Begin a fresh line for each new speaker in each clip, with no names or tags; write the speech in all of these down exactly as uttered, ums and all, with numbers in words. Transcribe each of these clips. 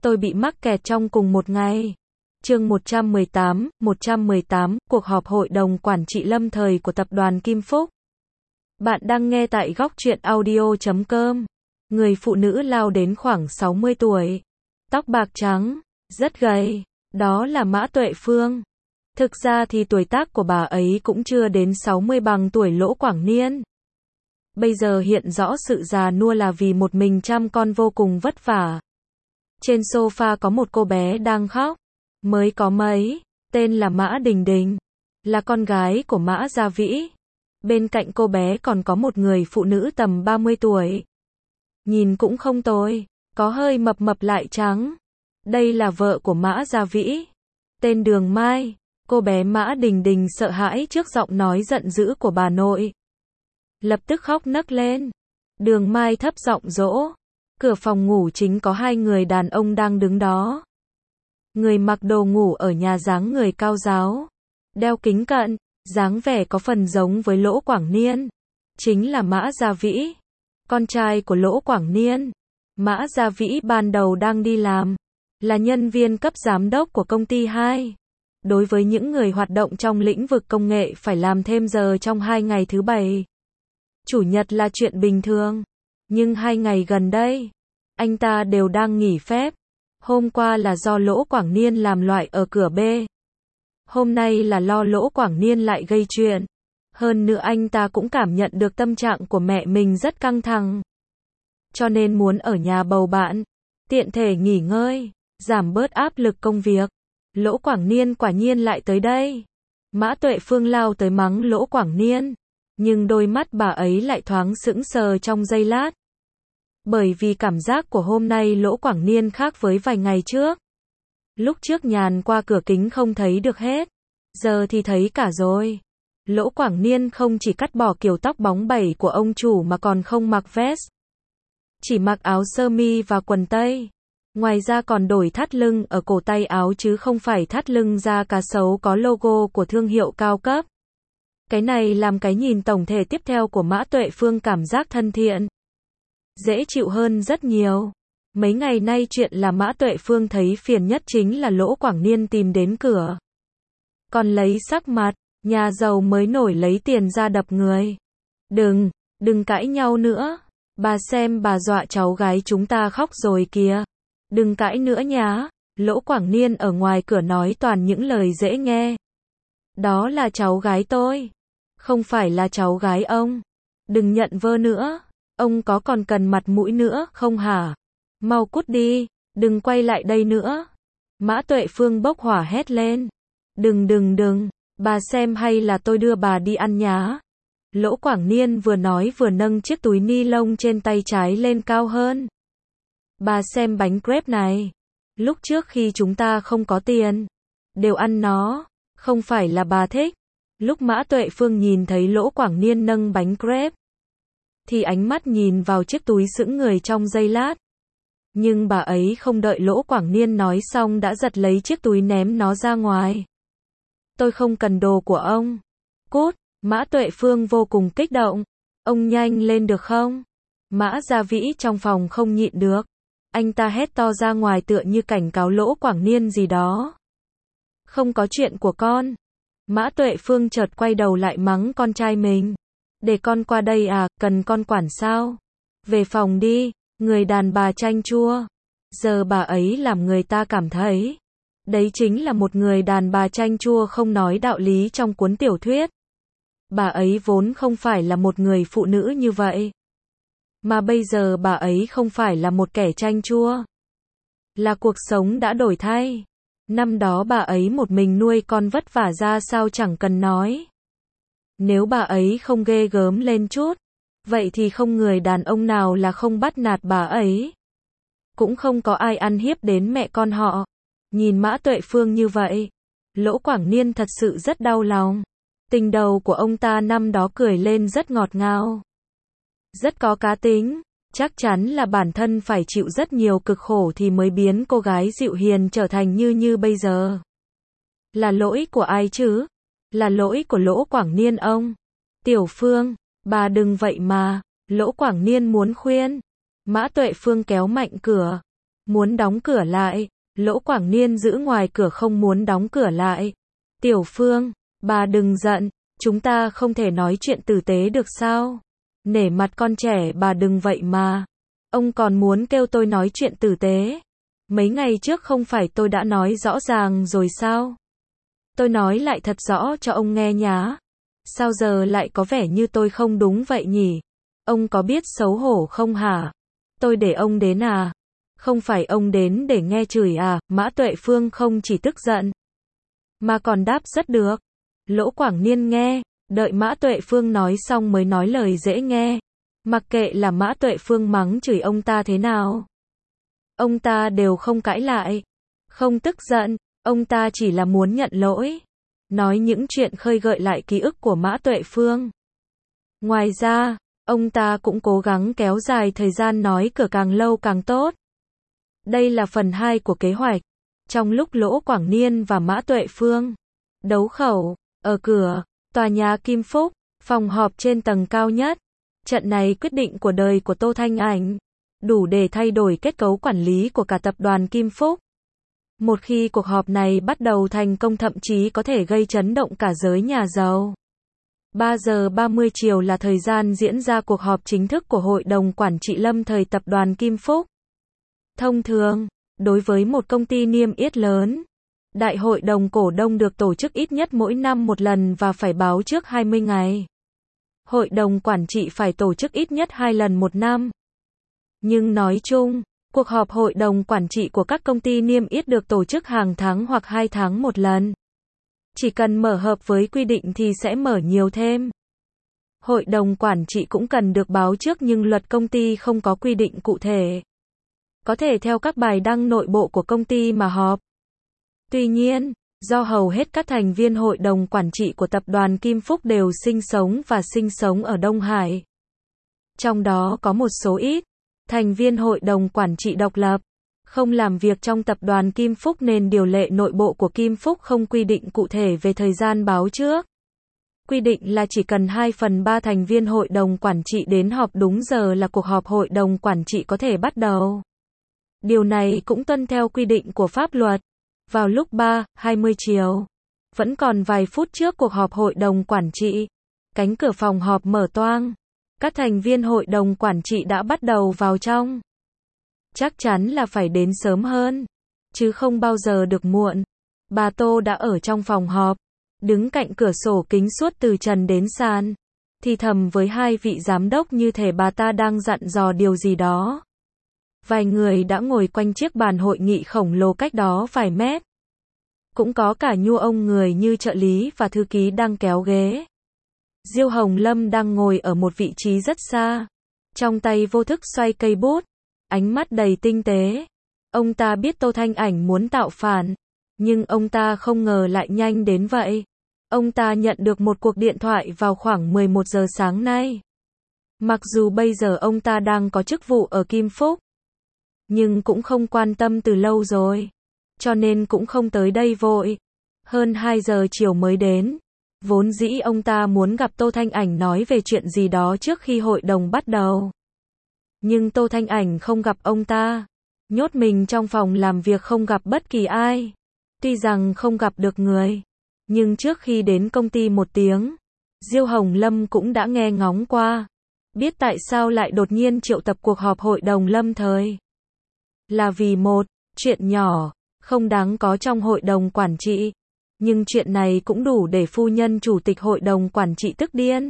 tôi bị mắc kẹt trong cùng một ngày. Chương một trăm mười tám, một trăm mười tám, cuộc họp hội đồng quản trị lâm thời của tập đoàn Kim Phúc. Bạn đang nghe tại góc truyện audio chấm com. Người phụ nữ lao đến khoảng sáu mươi tuổi. Tóc bạc trắng, rất gầy. Đó là Mã Tuệ Phương. Thực ra thì tuổi tác của bà ấy cũng chưa đến sáu mươi bằng tuổi Lỗ Quảng Niên. Bây giờ hiện rõ sự già nua là vì một mình chăm con vô cùng vất vả. Trên sofa có một cô bé đang khóc. Mới có mấy, tên là Mã Đình Đình. Là con gái của Mã Gia Vĩ. Bên cạnh cô bé còn có một người phụ nữ tầm ba mươi tuổi. Nhìn cũng không tồi, có hơi mập mập lại trắng. Đây là vợ của Mã Gia Vĩ. Tên Đường Mai. Cô bé Mã Đình Đình sợ hãi trước giọng nói giận dữ của bà nội. Lập tức khóc nấc lên. Đường Mai thấp giọng dỗ. Cửa phòng ngủ chính có hai người đàn ông đang đứng đó. Người mặc đồ ngủ ở nhà dáng người cao ráo. Đeo kính cận, dáng vẻ có phần giống với Lỗ Quảng Niên. Chính là Mã Gia Vĩ. Con trai của Lỗ Quảng Niên. Mã Gia Vĩ ban đầu đang đi làm. Là nhân viên cấp giám đốc của công ty hai. Đối với những người hoạt động trong lĩnh vực công nghệ phải làm thêm giờ trong hai ngày thứ bảy. Chủ nhật là chuyện bình thường. Nhưng hai ngày gần đây, anh ta đều đang nghỉ phép. Hôm qua là do Lỗ Quảng Niên làm loại ở cửa B. Hôm nay là lo Lỗ Quảng Niên lại gây chuyện. Hơn nữa anh ta cũng cảm nhận được tâm trạng của mẹ mình rất căng thẳng. Cho nên muốn ở nhà bầu bạn, tiện thể nghỉ ngơi, giảm bớt áp lực công việc. Lỗ Quảng Niên quả nhiên lại tới đây. Mã Tuệ Phương lao tới mắng Lỗ Quảng Niên. Nhưng đôi mắt bà ấy lại thoáng sững sờ trong giây lát. Bởi vì cảm giác của hôm nay Lỗ Quảng Niên khác với vài ngày trước. Lúc trước nhàn qua cửa kính không thấy được hết. Giờ thì thấy cả rồi. Lỗ Quảng Niên không chỉ cắt bỏ kiểu tóc bóng bẩy của ông chủ mà còn không mặc vest. Chỉ mặc áo sơ mi và quần tây. Ngoài ra còn đổi thắt lưng ở cổ tay áo chứ không phải thắt lưng da cá sấu có logo của thương hiệu cao cấp. Cái này làm cái nhìn tổng thể tiếp theo của Mã Tuệ Phương cảm giác thân thiện. Dễ chịu hơn rất nhiều. Mấy ngày nay chuyện là Mã Tuệ Phương thấy phiền nhất chính là Lỗ Quảng Niên tìm đến cửa. Còn lấy sắc mặt, nhà giàu mới nổi lấy tiền ra đập người. Đừng, đừng cãi nhau nữa. Bà xem bà dọa cháu gái chúng ta khóc rồi kìa. Đừng cãi nữa nhá. Lỗ Quảng Niên ở ngoài cửa nói toàn những lời dễ nghe. Đó là cháu gái tôi. Không phải là cháu gái ông. Đừng nhận vơ nữa. Ông có còn cần mặt mũi nữa không hả? Mau cút đi, đừng quay lại đây nữa. Mã Tuệ Phương bốc hỏa hét lên. Đừng đừng đừng, bà xem hay là tôi đưa bà đi ăn nhá. Lỗ Quảng Niên vừa nói vừa nâng chiếc túi ni lông trên tay trái lên cao hơn. Bà xem bánh crepe này. Lúc trước khi chúng ta không có tiền, đều ăn nó, không phải là bà thích. Lúc Mã Tuệ Phương nhìn thấy Lỗ Quảng Niên nâng bánh crepe, thì ánh mắt nhìn vào chiếc túi sững người trong giây lát. Nhưng bà ấy không đợi Lỗ Quảng Niên nói xong đã giật lấy chiếc túi ném nó ra ngoài. Tôi không cần đồ của ông. Cút, Mã Tuệ Phương vô cùng kích động. Ông nhanh lên được không? Mã Gia Vĩ trong phòng không nhịn được. Anh ta hét to ra ngoài tựa như cảnh cáo Lỗ Quảng Niên gì đó. Không có chuyện của con. Mã Tuệ Phương chợt quay đầu lại mắng con trai mình. Để con qua đây à, cần con quản sao? Về phòng đi, người đàn bà chanh chua. Giờ bà ấy làm người ta cảm thấy. Đấy chính là một người đàn bà chanh chua không nói đạo lý trong cuốn tiểu thuyết. Bà ấy vốn không phải là một người phụ nữ như vậy. Mà bây giờ bà ấy không phải là một kẻ chanh chua. Là cuộc sống đã đổi thay. Năm đó bà ấy một mình nuôi con vất vả ra sao chẳng cần nói. Nếu bà ấy không ghê gớm lên chút, vậy thì không người đàn ông nào là không bắt nạt bà ấy. Cũng không có ai ăn hiếp đến mẹ con họ. Nhìn Mã Tuệ Phương như vậy, Lỗ Quảng Niên thật sự rất đau lòng. Tình đầu của ông ta năm đó cười lên rất ngọt ngào. Rất có cá tính. Chắc chắn là bản thân phải chịu rất nhiều cực khổ thì mới biến cô gái dịu hiền trở thành như như bây giờ. Là lỗi của ai chứ? Là lỗi của Lỗ Quảng Niên ông. Tiểu Phương, bà đừng vậy mà. Lỗ Quảng Niên muốn khuyên. Mã Tuệ Phương kéo mạnh cửa. muốn đóng cửa lại. Lỗ Quảng Niên giữ ngoài cửa không muốn đóng cửa lại. Tiểu Phương, bà đừng giận, chúng ta không thể nói chuyện tử tế được sao? Nể mặt con trẻ bà đừng vậy mà. Ông còn muốn kêu tôi nói chuyện tử tế. Mấy ngày trước không phải tôi đã nói rõ ràng rồi sao? Tôi nói lại thật rõ cho ông nghe nhá. Sao giờ lại có vẻ như tôi không đúng vậy nhỉ? Ông có biết xấu hổ không hả? Tôi để ông đến à? Không phải ông đến để nghe chửi à? Mã Tuệ Phương không chỉ tức giận, mà còn đáp rất được. Lỗ Quảng Niên nghe, đợi Mã Tuệ Phương nói xong mới nói lời dễ nghe. Mặc kệ là Mã Tuệ Phương mắng chửi ông ta thế nào, ông ta đều không cãi lại, không tức giận, ông ta chỉ là muốn nhận lỗi, nói những chuyện khơi gợi lại ký ức của Mã Tuệ Phương. Ngoài ra, ông ta cũng cố gắng kéo dài thời gian nói cửa càng lâu càng tốt. Đây là phần hai của kế hoạch. Trong lúc Lỗ Quảng Niên và Mã Tuệ Phương đấu khẩu, ở cửa tòa nhà Kim Phúc, phòng họp trên tầng cao nhất, trận này quyết định của đời của Tô Thanh Ảnh, đủ để thay đổi kết cấu quản lý của cả tập đoàn Kim Phúc. Một khi cuộc họp này bắt đầu thành công thậm chí có thể gây chấn động cả giới nhà giàu. ba giờ ba mươi chiều là thời gian diễn ra cuộc họp chính thức của Hội đồng Quản trị lâm thời tập đoàn Kim Phúc. Thông thường, đối với một công ty niêm yết lớn, đại hội đồng cổ đông được tổ chức ít nhất mỗi năm một lần và phải báo trước hai mươi ngày. Hội đồng quản trị phải tổ chức ít nhất hai lần một năm. Nhưng nói chung, cuộc họp hội đồng quản trị của các công ty niêm yết được tổ chức hàng tháng hoặc hai tháng một lần. Chỉ cần mở hợp với quy định thì sẽ mở nhiều thêm. Hội đồng quản trị cũng cần được báo trước nhưng luật công ty không có quy định cụ thể. Có thể theo các bài đăng nội bộ của công ty mà họp. Tuy nhiên, do hầu hết các thành viên hội đồng quản trị của tập đoàn Kim Phúc đều sinh sống và sinh sống ở Đông Hải. Trong đó có một số ít thành viên hội đồng quản trị độc lập, không làm việc trong tập đoàn Kim Phúc nên điều lệ nội bộ của Kim Phúc không quy định cụ thể về thời gian báo trước. Quy định là chỉ cần hai phần ba thành viên hội đồng quản trị đến họp đúng giờ là cuộc họp hội đồng quản trị có thể bắt đầu. Điều này cũng tuân theo quy định của pháp luật. Vào lúc ba hai mươi chiều, vẫn còn vài phút trước cuộc họp hội đồng quản trị, cánh cửa phòng họp mở toang. Các thành viên hội đồng quản trị đã bắt đầu vào trong. Chắc chắn là phải đến sớm hơn, chứ không bao giờ được muộn. Bà Tô đã ở trong phòng họp, đứng cạnh cửa sổ kính suốt từ trần đến sàn, thì thầm với hai vị giám đốc như thể bà ta đang dặn dò điều gì đó. Vài người đã ngồi quanh chiếc bàn hội nghị khổng lồ cách đó vài mét. Cũng có cả nhu ông người như trợ lý và thư ký đang kéo ghế. Diêu Hồng Lâm đang ngồi ở một vị trí rất xa, trong tay vô thức xoay cây bút, ánh mắt đầy tinh tế. Ông ta biết Tô Thanh Ảnh muốn tạo phản, nhưng ông ta không ngờ lại nhanh đến vậy. Ông ta nhận được một cuộc điện thoại vào khoảng mười một giờ sáng nay. Mặc dù bây giờ ông ta đang có chức vụ ở Kim Phúc, nhưng cũng không quan tâm từ lâu rồi, cho nên cũng không tới đây vội. Hơn hai giờ chiều mới đến. Vốn dĩ ông ta muốn gặp Tô Thanh Ảnh nói về chuyện gì đó trước khi hội đồng bắt đầu. Nhưng Tô Thanh Ảnh không gặp ông ta, nhốt mình trong phòng làm việc không gặp bất kỳ ai. Tuy rằng không gặp được người, nhưng trước khi đến công ty một tiếng, Diêu Hồng Lâm cũng đã nghe ngóng qua, biết tại sao lại đột nhiên triệu tập cuộc họp hội đồng lâm thời. Là vì một chuyện nhỏ, không đáng có trong hội đồng quản trị. Nhưng chuyện này cũng đủ để phu nhân chủ tịch hội đồng quản trị tức điên.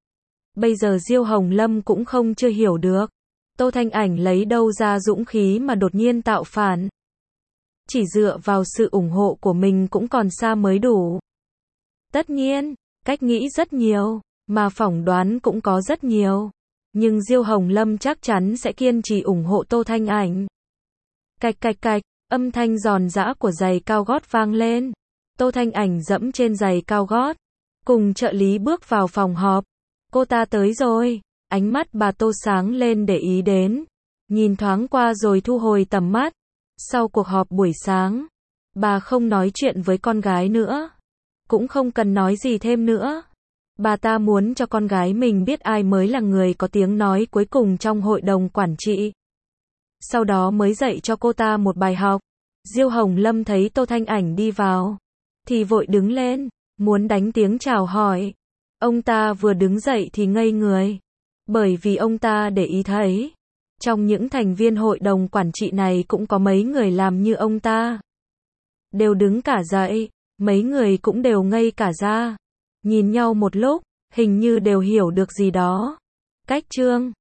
Bây giờ Diêu Hồng Lâm cũng không chưa hiểu được. Tô Thanh Ảnh lấy đâu ra dũng khí mà đột nhiên tạo phản. Chỉ dựa vào sự ủng hộ của mình cũng còn xa mới đủ. Tất nhiên, cách nghĩ rất nhiều, mà phỏng đoán cũng có rất nhiều. Nhưng Diêu Hồng Lâm chắc chắn sẽ kiên trì ủng hộ Tô Thanh Ảnh. Cạch cạch cạch, âm thanh giòn giã của giày cao gót vang lên. Tô Thanh Ảnh dẫm trên giày cao gót, cùng trợ lý bước vào phòng họp. Cô ta tới rồi, ánh mắt bà Tô sáng lên để ý đến, nhìn thoáng qua rồi thu hồi tầm mắt. Sau cuộc họp buổi sáng, bà không nói chuyện với con gái nữa, cũng không cần nói gì thêm nữa. Bà ta muốn cho con gái mình biết ai mới là người có tiếng nói cuối cùng trong hội đồng quản trị. sau đó mới dạy cho cô ta một bài học. Diêu Hồng Lâm thấy Tô Thanh Ảnh đi vào, thì vội đứng lên, muốn đánh tiếng chào hỏi. Ông ta vừa đứng dậy thì ngây người, bởi vì ông ta để ý thấy, trong những thành viên hội đồng quản trị này cũng có mấy người làm như ông ta. Đều đứng cả dậy, mấy người cũng đều ngây cả ra, nhìn nhau một lúc, hình như đều hiểu được gì đó. Cách Trương